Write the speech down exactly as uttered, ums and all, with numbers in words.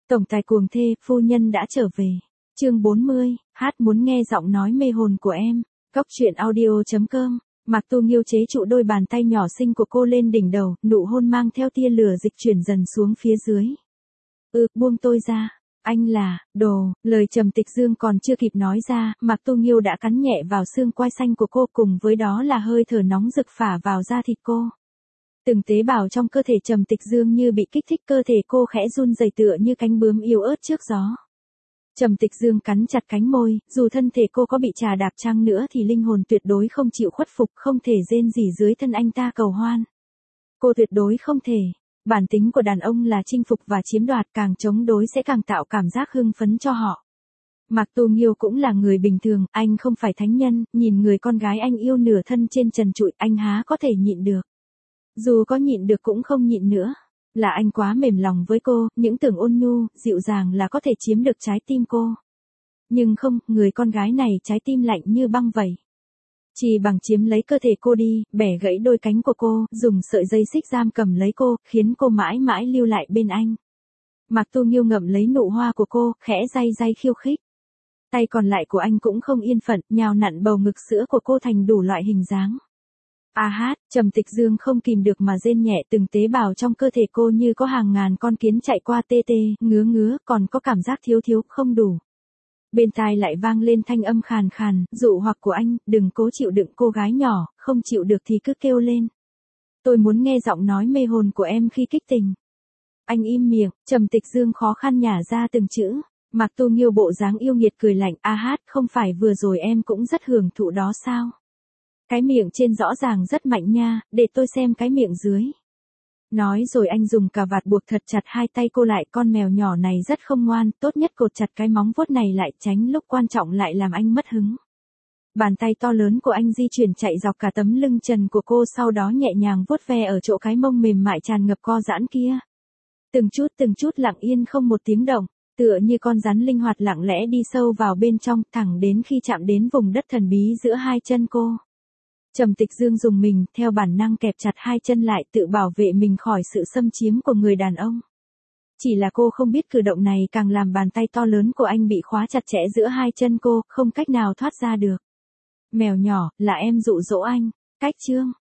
Tổng tài cuồng thê, phu nhân đã trở về. Chương bốn mươi, hát muốn nghe giọng nói mê hồn của em. Góc truyện audio chấm com. Mạc Tu Nghiêu chế trụ đôi bàn tay nhỏ xinh của cô lên đỉnh đầu, nụ hôn mang theo tia lửa dịch chuyển dần xuống phía dưới. Ừ, buông tôi ra. Anh là, đồ, lời Trầm Tịch Dương còn chưa kịp nói ra, Mạc Tu Nghiêu đã cắn nhẹ vào xương quai xanh của cô, cùng với đó là hơi thở nóng rực phả vào da thịt cô. Từng tế bào trong cơ thể Trầm Tịch Dương như bị kích thích, cơ thể cô khẽ run rẩy tựa như cánh bướm yếu ớt trước gió. Trầm Tịch Dương cắn chặt cánh môi, dù thân thể cô có bị trà đạp chăng nữa thì linh hồn tuyệt đối không chịu khuất phục, không thể rên rỉ dưới thân anh ta cầu hoan. Cô tuyệt đối không thể. Bản tính của đàn ông là chinh phục và chiếm đoạt, càng chống đối sẽ càng tạo cảm giác hưng phấn cho họ. Mạc Tu Nghiêu cũng là người bình thường, anh không phải thánh nhân, nhìn người con gái anh yêu nửa thân trên trần trụi, anh há có thể nhịn được. Dù có nhịn được cũng không nhịn nữa. Là anh quá mềm lòng với cô, những tưởng ôn nhu, dịu dàng là có thể chiếm được trái tim cô. Nhưng không, người con gái này trái tim lạnh như băng vậy. Chỉ bằng chiếm lấy cơ thể cô đi, bẻ gãy đôi cánh của cô, dùng sợi dây xích giam cầm lấy cô, khiến cô mãi mãi lưu lại bên anh. Mạc Tu Nghiêu ngậm lấy nụ hoa của cô, khẽ day day khiêu khích. Tay còn lại của anh cũng không yên phận, nhào nặn bầu ngực sữa của cô thành đủ loại hình dáng. A hát, Trầm Tịch Dương không kìm được mà rên nhẹ, từng tế bào trong cơ thể cô như có hàng ngàn con kiến chạy qua, tê tê, ngứa ngứa, còn có cảm giác thiếu thiếu, không đủ. Bên tai lại vang lên thanh âm khàn khàn, dụ hoặc của anh, đừng cố chịu đựng cô gái nhỏ, không chịu được thì cứ kêu lên. Tôi muốn nghe giọng nói mê hồn của em khi kích tình. Anh im miệng, Trầm Tịch Dương khó khăn nhả ra từng chữ. Mạc Tu Nghiêu bộ dáng yêu nghiệt cười lạnh, a hát, không phải vừa rồi em cũng rất hưởng thụ đó sao? Cái miệng trên rõ ràng rất mạnh nha, để tôi xem cái miệng dưới. Nói rồi anh dùng cà vạt buộc thật chặt hai tay cô lại, con mèo nhỏ này rất không ngoan, tốt nhất cột chặt cái móng vuốt này lại, tránh lúc quan trọng lại làm anh mất hứng. Bàn tay to lớn của anh di chuyển chạy dọc cả tấm lưng trần của cô, sau đó nhẹ nhàng vuốt ve ở chỗ cái mông mềm mại tràn ngập co giãn kia. Từng chút từng chút lặng yên không một tiếng động, tựa như con rắn linh hoạt lặng lẽ đi sâu vào bên trong, thẳng đến khi chạm đến vùng đất thần bí giữa hai chân cô. Trầm Tịch Dương dùng mình, theo bản năng kẹp chặt hai chân lại, tự bảo vệ mình khỏi sự xâm chiếm của người đàn ông. Chỉ là cô không biết cử động này càng làm bàn tay to lớn của anh bị khóa chặt chẽ giữa hai chân cô, không cách nào thoát ra được. Mèo nhỏ, là em dụ dỗ anh. Cách chương.